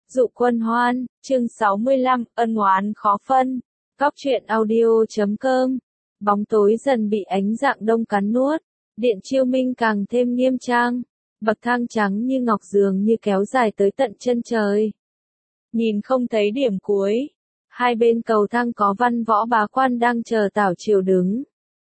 Dụ Quân Hoan, chương 65, ân oán khó phân. Góc truyện audio.com. Bóng tối dần bị ánh rạng đông cắn nuốt, điện chiêu minh càng thêm nghiêm trang, bậc thang trắng như ngọc dường như kéo dài tới tận chân trời. Nhìn không thấy điểm cuối, hai bên cầu thang có văn võ bá quan đang chờ tảo triều đứng.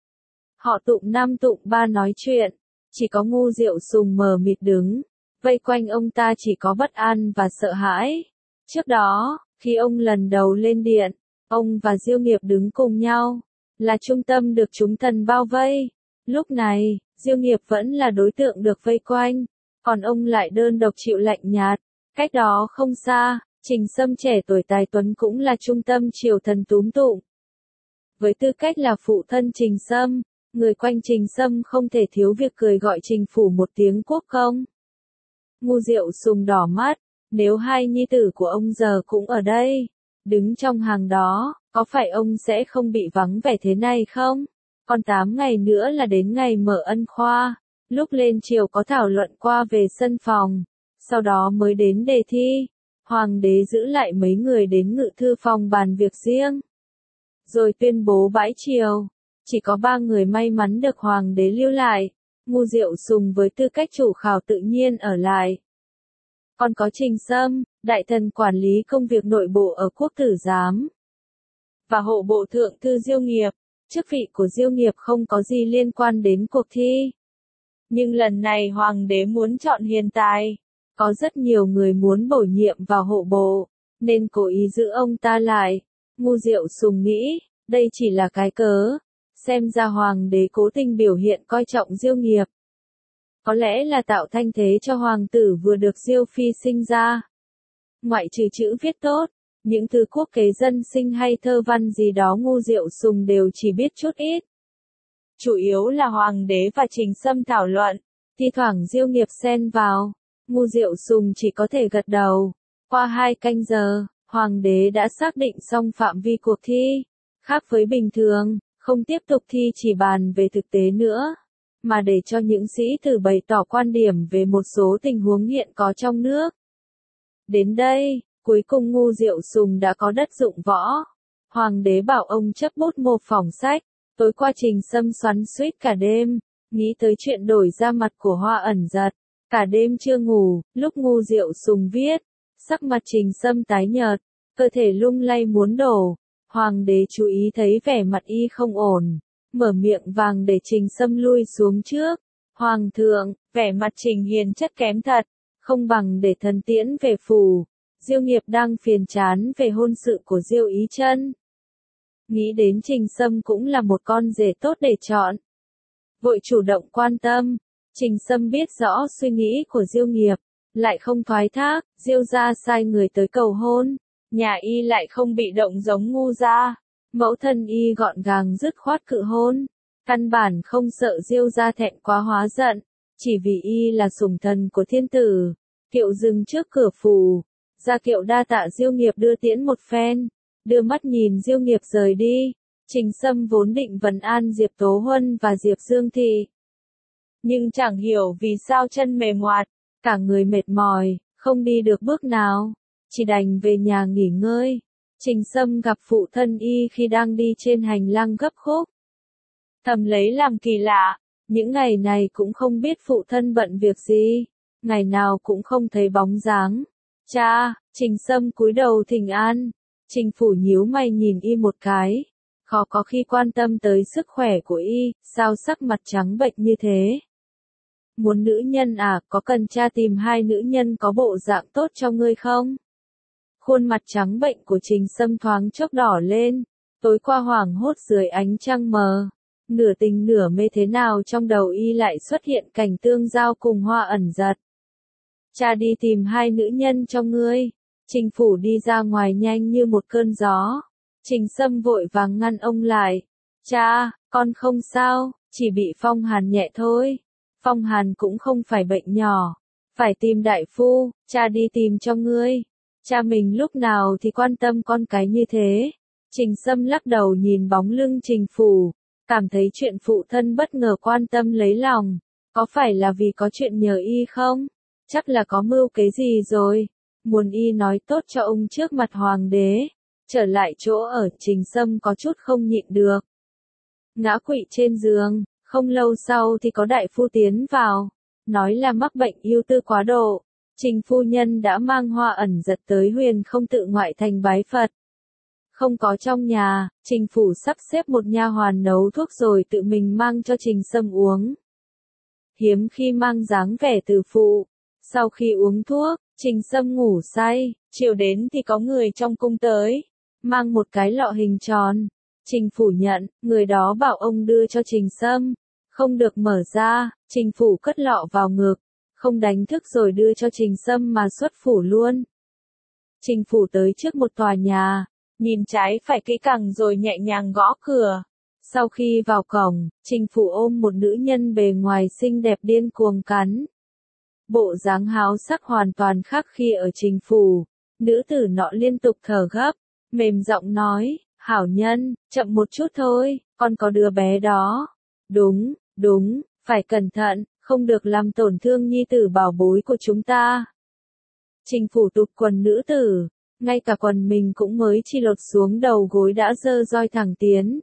Họ tụng năm tụng ba nói chuyện, chỉ có Ngu Diệu Sùng mờ mịt đứng. Vây quanh ông ta chỉ có bất an và sợ hãi. Trước đó, khi ông lần đầu lên điện, ông và Diêu Nghiệp đứng cùng nhau, là trung tâm được chúng thần bao vây. Lúc này, Diêu Nghiệp vẫn là đối tượng được vây quanh, còn ông lại đơn độc chịu lạnh nhạt. Cách đó không xa, Trình Sâm trẻ tuổi tài tuấn cũng là trung tâm triều thần túm tụng. Với tư cách là phụ thân Trình Sâm, người quanh Trình Sâm không thể thiếu việc cười gọi Trình phủ một tiếng quốc công. Ngu Diệu Sùng đỏ mắt, nếu hai nhi tử của ông giờ cũng ở đây, đứng trong hàng đó, có phải ông sẽ không bị vắng vẻ thế này không? Còn 8 ngày nữa là đến ngày mở ân khoa, lúc lên triều có thảo luận qua về sân phòng, sau đó mới đến đề thi, hoàng đế giữ lại mấy người đến ngự thư phòng bàn việc riêng. Rồi tuyên bố bãi triều, chỉ có 3 người may mắn được hoàng đế lưu lại. Ngu Diệu Sùng với tư cách chủ khảo tự nhiên ở lại. Còn có Trình Sâm, đại thần quản lý công việc nội bộ ở Quốc tử giám. Và hộ bộ thượng thư Diêu Nghiệp, chức vị của Diêu Nghiệp không có gì liên quan đến cuộc thi. Nhưng lần này hoàng đế muốn chọn hiền tài. Có rất nhiều người muốn bổ nhiệm vào hộ bộ, nên cố ý giữ ông ta lại. Ngu Diệu Sùng nghĩ, đây chỉ là cái cớ. Xem ra hoàng đế cố tình biểu hiện coi trọng Diêu Nghiệp. Có lẽ là tạo thanh thế cho hoàng tử vừa được Diêu phi sinh ra. Ngoại trừ chữ viết tốt, những thứ quốc kế dân sinh hay thơ văn gì đó Ngu Diệu Sùng đều chỉ biết chút ít. Chủ yếu là hoàng đế và Trình Sâm thảo luận, thi thoảng Diêu Nghiệp xen vào, Ngu Diệu Sùng chỉ có thể gật đầu. Qua 2 canh giờ, hoàng đế đã xác định xong phạm vi cuộc thi. Khác với bình thường, không tiếp tục thi chỉ bàn về thực tế nữa, mà để cho những sĩ tử bày tỏ quan điểm về một số tình huống hiện có trong nước. Đến đây, cuối cùng Ngu Diệu Sùng đã có đất dụng võ. Hoàng đế bảo ông chấp bút mô phỏng sách, tối qua Trình Sâm xoắn xuýt cả đêm, nghĩ tới chuyện đổi da mặt của Hoa Ẩn Giật. Cả đêm chưa ngủ, lúc Ngu Diệu Sùng viết, sắc mặt Trình Sâm tái nhợt, cơ thể lung lay muốn đổ. Hoàng đế chú ý thấy vẻ mặt y không ổn, mở miệng vàng để Trình Sâm lui xuống trước. Hoàng thượng, vẻ mặt Trình hiền chất kém thật, không bằng để thần tiễn về phủ. Diêu Nghiệp đang phiền chán về hôn sự của Diêu Ý Chân. Nghĩ đến Trình Sâm cũng là một con rể tốt để chọn. Vội chủ động quan tâm, Trình Sâm biết rõ suy nghĩ của Diêu Nghiệp, lại không thoái thác, Diêu gia sai người tới cầu hôn. Nhà y lại không bị động giống Ngu gia, mẫu thân y gọn gàng dứt khoát cự hôn, căn bản không sợ Diêu gia thẹn quá hóa giận, chỉ vì y là sủng thần của thiên tử. Kiệu dừng trước cửa phủ, ra kiệu đa tạ Diêu Nghiệp đưa tiễn một phen, đưa mắt nhìn Diêu Nghiệp rời đi. Trình Sâm vốn định vấn an Diệp Tố Huân và Diệp Dương Thị, nhưng chẳng hiểu vì sao chân mềm ngoặt, cả người mệt mỏi, không đi được bước nào. Chỉ đành về nhà nghỉ ngơi. Trình Sâm gặp phụ thân y khi đang đi trên hành lang gấp khúc. Thầm lấy làm kỳ lạ, những ngày này cũng không biết phụ thân bận việc gì, ngày nào cũng không thấy bóng dáng. Cha, Trình Sâm cúi đầu thỉnh an. Trình phủ nhíu mày nhìn y một cái, khó có khi quan tâm tới sức khỏe của y, sao sắc mặt trắng bệch như thế? Muốn nữ nhân à, có cần cha tìm 2 nữ nhân có bộ dạng tốt cho ngươi không? Khuôn mặt trắng bệnh của Trình Sâm thoáng chốc đỏ lên, tối qua hoảng hốt dưới ánh trăng mờ, nửa tình nửa mê thế nào trong đầu y lại xuất hiện cảnh tương giao cùng Hoa Ẩn Giật. Cha đi tìm 2 nữ nhân cho ngươi. Trình phủ đi ra ngoài nhanh như một cơn gió. Trình Sâm vội vàng ngăn ông lại. Cha, con không sao, chỉ bị phong hàn nhẹ thôi. Phong hàn cũng không phải bệnh nhỏ, phải tìm đại phu, cha đi tìm cho ngươi. Cha mình lúc nào thì quan tâm con cái như thế. Trình Sâm lắc đầu nhìn bóng lưng Trình phủ, cảm thấy chuyện phụ thân bất ngờ quan tâm lấy lòng. Có phải là vì có chuyện nhờ y không? Chắc là có mưu kế gì rồi. muốn y nói tốt cho ông trước mặt hoàng đế. Trở lại chỗ ở, Trình Sâm có chút không nhịn được. Ngã quỵ trên giường, không lâu sau thì có đại phu tiến vào, nói là mắc bệnh ưu tư quá độ. Trình phu nhân đã mang hoa ẩn giật tới Huyền Không tự ngoại thành bái Phật. Không có trong nhà, Trình phủ sắp xếp một nha hoàn nấu thuốc rồi tự mình mang cho Trình Sâm uống. Hiếm khi mang dáng vẻ từ phụ. Sau khi uống thuốc, Trình Sâm ngủ say, chiều đến thì có người trong cung tới, mang một cái lọ hình tròn. Trình phủ nhận, người đó bảo ông đưa cho Trình Sâm, không được mở ra. Trình phủ cất lọ vào ngực, không đánh thức rồi đưa cho Trình Sâm mà xuất phủ luôn. Trình phủ tới trước một tòa nhà, nhìn trái phải kỹ càng rồi nhẹ nhàng gõ cửa. Sau khi vào cổng, Trình phủ ôm một nữ nhân bề ngoài xinh đẹp điên cuồng cắn. Bộ dáng háo sắc hoàn toàn khác khi ở Trình phủ. Nữ tử nọ liên tục thở gấp, mềm giọng nói, hảo nhân, chậm một chút thôi, con có đứa bé đó. Đúng, phải cẩn thận, không được làm tổn thương nhi tử bảo bối của chúng ta. Trình phủ tụt quần nữ tử, ngay cả quần mình cũng mới chỉ lột xuống đầu gối đã giơ roi thẳng tiến.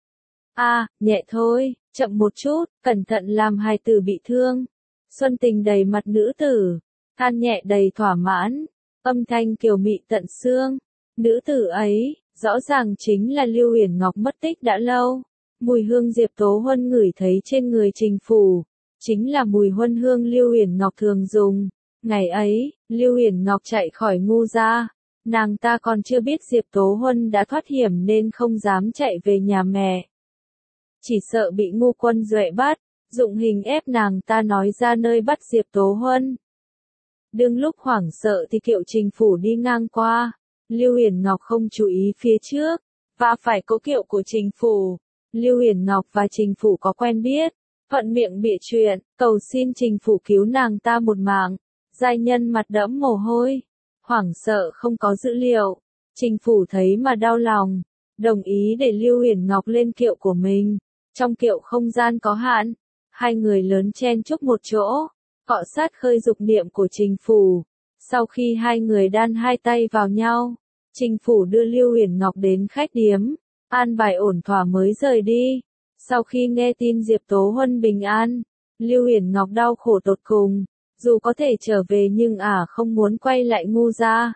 Nhẹ thôi, chậm một chút, cẩn thận làm hài tử bị thương. Xuân Tình đầy mặt nữ tử, than nhẹ đầy thỏa mãn, âm thanh kiều mị tận xương. Nữ tử ấy, rõ ràng chính là Lưu Uyển Ngọc mất tích đã lâu. Mùi hương Diệp Tố Huân ngửi thấy trên người Trình phủ, chính là mùi huân hương Lưu Uyển Ngọc thường dùng. Ngày ấy, Lưu Uyển Ngọc chạy khỏi Ngu gia, nàng ta còn chưa biết Diệp Tố Huân đã thoát hiểm nên không dám chạy về nhà mẹ. Chỉ sợ bị Ngu Quân Duệ bắt, dụng hình ép nàng ta nói ra nơi bắt Diệp Tố Huân. Đương lúc hoảng sợ thì kiệu Trình phủ đi ngang qua, Lưu Uyển Ngọc không chú ý phía trước, và phải cố kiệu của Trình phủ. Lưu Uyển Ngọc và Trình phủ có quen biết, thuận miệng bịa chuyện, cầu xin Trình phủ cứu nàng ta một mạng. Giai nhân mặt đẫm mồ hôi, hoảng sợ không có dữ liệu. Trình phủ thấy mà đau lòng, đồng ý để Lưu Uyển Ngọc lên kiệu của mình. Trong kiệu không gian có hạn, hai người lớn chen chúc một chỗ, cọ sát khơi dục niệm của Trình phủ. Sau khi hai người đan hai tay vào nhau, Trình phủ đưa Lưu Uyển Ngọc đến khách điếm, an bài ổn thỏa mới rời đi. Sau khi nghe tin Diệp Tố Huân bình an, Lưu Uyển Ngọc đau khổ tột cùng. Dù có thể trở về nhưng không muốn quay lại Ngu gia.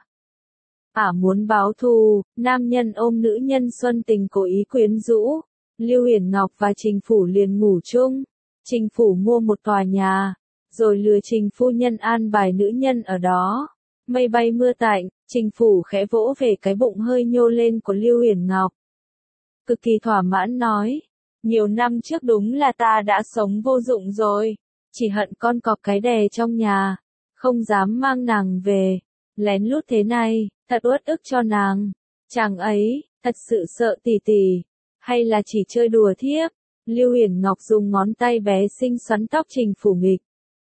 Muốn báo thù. Nam nhân ôm nữ nhân Xuân Tình cố ý quyến rũ. Lưu Uyển Ngọc và Trình phủ liền ngủ chung. Trình phủ mua một tòa nhà, rồi lừa Trình phu nhân an bài nữ nhân ở đó. Mây bay mưa tạnh, Trình phủ khẽ vỗ về cái bụng hơi nhô lên của Lưu Uyển Ngọc. Cực kỳ thỏa mãn nói, nhiều năm trước đúng là ta đã sống vô dụng rồi. Chỉ hận con cọp cái đè trong nhà, không dám mang nàng về, lén lút thế này, thật uất ức cho nàng. Chàng ấy, thật sự sợ tỷ tỷ, hay là chỉ chơi đùa thiếp? Lưu Uyển Ngọc dùng ngón tay bé xinh xoắn tóc Trình phủ nghịch.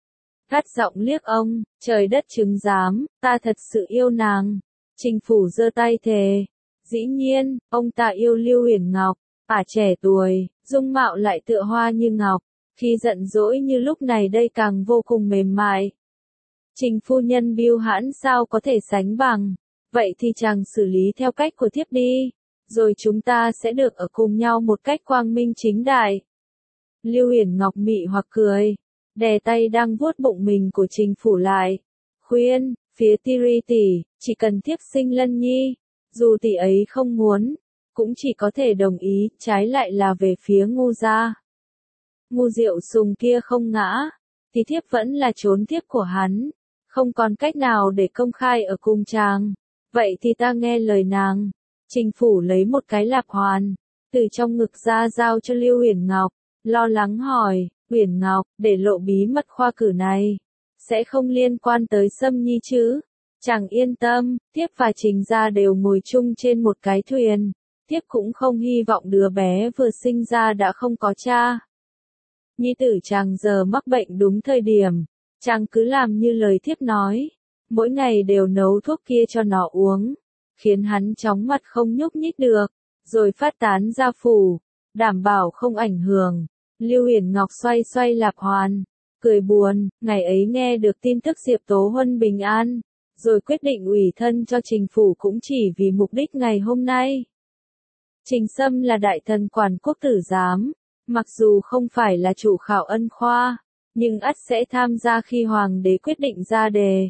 Gắt giọng liếc ông, trời đất chứng giám, ta thật sự yêu nàng. Trình phủ giơ tay thề. Dĩ nhiên, ông ta yêu Lưu Uyển Ngọc, trẻ tuổi, dung mạo lại tựa hoa như ngọc. Khi giận dỗi như lúc này đây càng vô cùng mềm mại. Trình phu nhân bưu hãn sao có thể sánh bằng. Vậy thì chàng xử lý theo cách của thiếp đi, rồi chúng ta sẽ được ở cùng nhau một cách quang minh chính đại. Lưu Uyển Ngọc mị hoặc cười, đè tay đang vuốt bụng mình của Trình phủ lại. Khuyên, phía Tiri tỷ, chỉ cần thiếp sinh Lân Nhi, dù tỷ ấy không muốn, cũng chỉ có thể đồng ý, trái lại là về phía Ngu gia. Ngu Diệu Sùng kia không ngã, thì thiếp vẫn là trốn thiếp của hắn, không còn cách nào để công khai ở cùng chàng. Vậy thì ta nghe lời nàng. Trình phủ lấy một cái lạp hoàn, từ trong ngực ra giao cho Lưu Uyển Ngọc, lo lắng hỏi, Uyển Ngọc, để lộ bí mật khoa cử này, sẽ không liên quan tới Sâm Nhi chứ? Chàng yên tâm, thiếp và Trình gia đều ngồi chung trên một cái thuyền, thiếp cũng không hy vọng đứa bé vừa sinh ra đã không có cha. Nhi tử chàng giờ mắc bệnh đúng thời điểm, chàng cứ làm như lời thiếp nói, mỗi ngày đều nấu thuốc kia cho nó uống, khiến hắn chóng mặt không nhúc nhích được, rồi phát tán ra phủ, đảm bảo không ảnh hưởng. Lưu Uyển Ngọc xoay xoay lạp hoàn, cười buồn, ngày ấy nghe được tin tức Diệp Tố Huân bình an, rồi quyết định ủy thân cho Trình Phủ cũng chỉ vì mục đích ngày hôm nay. Trình Sâm là đại thần quản quốc tử giám, mặc dù không phải là chủ khảo ân khoa, nhưng ắt sẽ tham gia khi hoàng đế quyết định ra đề.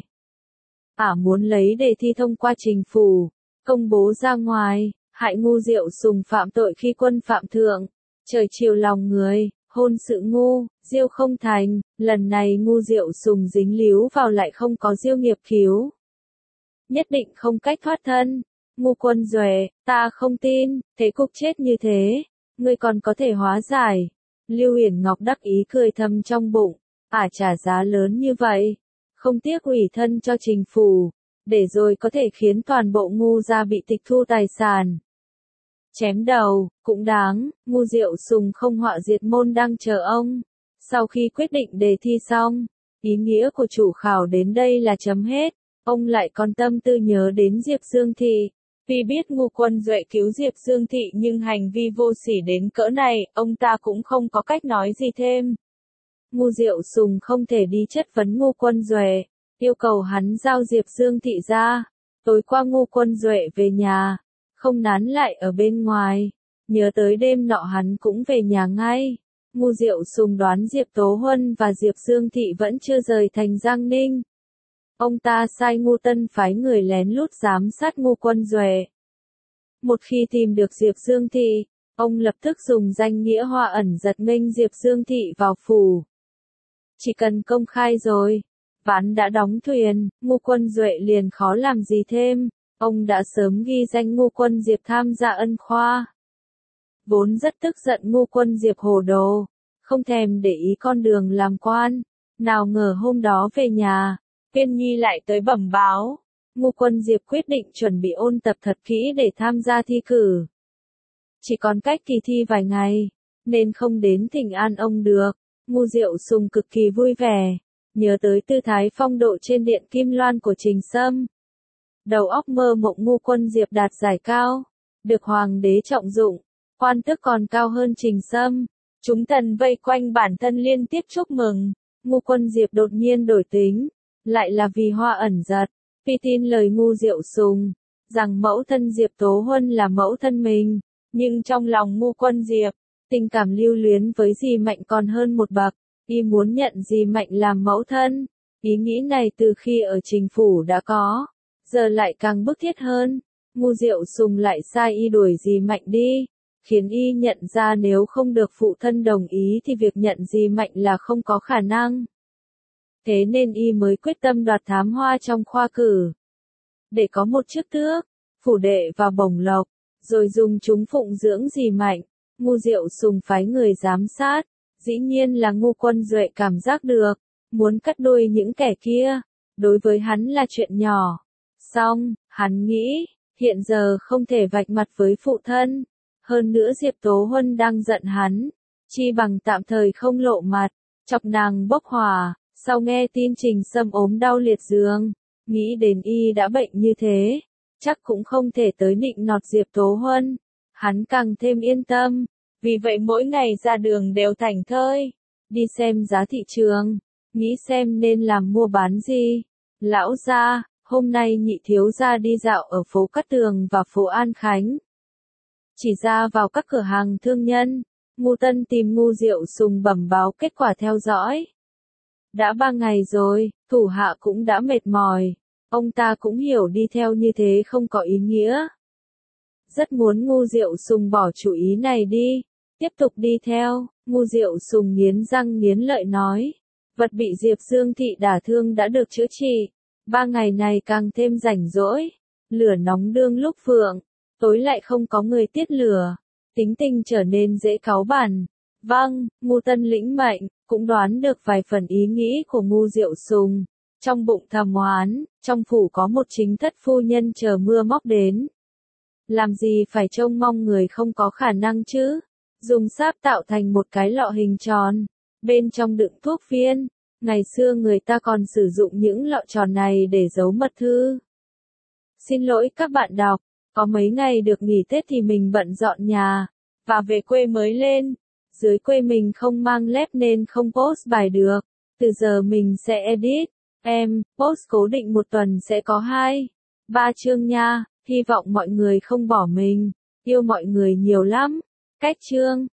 Muốn lấy đề thi thông qua Trình Phủ, công bố ra ngoài, hại ngu Diệu Sùng phạm tội khi quân phạm thượng, trời chiều lòng người, hôn sự ngu, diêu không thành, lần này ngu Diệu Sùng dính líu vào lại không có diêu nghiệp cứu. Nhất định không cách thoát thân. Ngu Quân Duệ, ta không tin, thế cục chết như thế, ngươi còn có thể hóa giải. Lưu Uyển Ngọc đắc ý cười thầm trong bụng, trả giá lớn như vậy, không tiếc ủy thân cho Trình Phủ, để rồi có thể khiến toàn bộ ngu gia bị tịch thu tài sản. Chém đầu, cũng đáng, ngu Diệu Sùng không họa diệt môn đang chờ ông. Sau khi quyết định đề thi xong, ý nghĩa của chủ khảo đến đây là chấm hết, ông lại còn tâm tư nhớ đến Diệp Dương Thị. Vì biết ngu Quân Duệ cứu Diệp Dương Thị nhưng hành vi vô sỉ đến cỡ này, ông ta cũng không có cách nói gì thêm. Ngu Diệu Sùng không thể đi chất vấn ngu Quân Duệ, yêu cầu hắn giao Diệp Dương Thị ra. Tối qua ngu Quân Duệ về nhà, không nán lại ở bên ngoài, nhớ tới đêm nọ hắn cũng về nhà ngay. Ngu Diệu Sùng đoán Diệp Tố Huân và Diệp Dương Thị vẫn chưa rời thành Giang Ninh. Ông ta sai Ngu Tân phái người lén lút giám sát ngu Quân Duệ. Một khi tìm được Diệp Dương Thị, ông lập tức dùng danh nghĩa Hoa Ẩn giật nghênh Diệp Dương Thị vào phủ. Chỉ cần công khai rồi, ván đã đóng thuyền, ngu Quân Duệ liền khó làm gì thêm, ông đã sớm ghi danh ngu Quân Diệp tham gia ân khoa. Vốn rất tức giận ngu Quân Diệp hồ đồ, không thèm để ý con đường làm quan, nào ngờ hôm đó về nhà, Viên Nhi lại tới bẩm báo. Ngu Quân Diệp quyết định chuẩn bị ôn tập thật kỹ để tham gia thi cử. Chỉ còn cách kỳ thi vài ngày, nên không đến thỉnh an ông được. Ngu Diệu Sùng cực kỳ vui vẻ, nhớ tới tư thái phong độ trên điện Kim Loan của Trình Sâm. Đầu óc mơ mộng ngu Quân Diệp đạt giải cao, được hoàng đế trọng dụng, quan tước còn cao hơn Trình Sâm. Chúng thần vây quanh bản thân liên tiếp chúc mừng. Ngu Quân Diệp đột nhiên đổi tính, lại là vì Hoa Ẩn giật. Vì tin lời ngu Diệu Sùng, rằng mẫu thân Diệp Tố Huân là mẫu thân mình, nhưng trong lòng ngu Quân Diệp, tình cảm lưu luyến với dì Mạnh còn hơn một bậc, y muốn nhận dì Mạnh làm mẫu thân. Ý nghĩ này từ khi ở Trình Phủ đã có, giờ lại càng bức thiết hơn. Ngu Diệu Sùng lại sai y đuổi dì Mạnh đi, khiến y nhận ra nếu không được phụ thân đồng ý thì việc nhận dì Mạnh là không có khả năng. Thế nên y mới quyết tâm đoạt thám hoa trong khoa cử. Để có một chức tước, phủ đệ và bổng lộc, rồi dùng chúng phụng dưỡng dì Mạnh, ngu Diệu Sùng phái người giám sát. Dĩ nhiên là ngu Quân Duệ cảm giác được, muốn cắt đuôi những kẻ kia, đối với hắn là chuyện nhỏ. Xong, hắn nghĩ, hiện giờ không thể vạch mặt với phụ thân. Hơn nữa Diệp Tố Huân đang giận hắn, chi bằng tạm thời không lộ mặt, chọc nàng bốc hỏa. Sau nghe tin Trình Sâm ốm đau liệt giường, nghĩ đến y đã bệnh như thế, chắc cũng không thể tới nịnh nọt Diệp Tố Huân. Hắn càng thêm yên tâm, vì vậy mỗi ngày ra đường đều thảnh thơi, đi xem giá thị trường, nghĩ xem nên làm mua bán gì. Lão gia, hôm nay nhị thiếu gia đi dạo ở phố Cát Tường và phố An Khánh. Chỉ ra vào các cửa hàng thương nhân, Ngu Tân tìm ngu Diệu Sùng bẩm báo kết quả theo dõi. Đã 3 ngày rồi, thủ hạ cũng đã mệt mỏi, ông ta cũng hiểu đi theo như thế không có ý nghĩa. Rất muốn ngu Diệu Sùng bỏ chủ ý này đi, tiếp tục đi theo. Ngu Diệu Sùng nghiến răng nghiến lợi nói, vật bị Diệp Dương Thị đả thương đã được chữa trị, 3 ngày này càng thêm rảnh rỗi, lửa nóng đương lúc vượng, tối lại không có người tiết lửa, tính tình trở nên dễ cáu bẳn. Vâng, Ngu Tân lĩnh mệnh, cũng đoán được vài phần ý nghĩ của ngu Diệu Sùng, trong bụng thầm oán, trong phủ có một chính thất phu nhân chờ mưa móc đến. Làm gì phải trông mong người không có khả năng chứ, dùng sáp tạo thành một cái lọ hình tròn, bên trong đựng thuốc viên, ngày xưa người ta còn sử dụng những lọ tròn này để giấu mật thư. Xin lỗi các bạn đọc, có mấy ngày được nghỉ Tết thì mình bận dọn nhà, và về quê mới lên. Dưới quê mình không mang lép nên không post bài được, từ giờ mình sẽ edit, Em, post cố định một tuần sẽ có 2-3 chương nha, hy vọng mọi người không bỏ mình, yêu mọi người nhiều lắm. Cách chương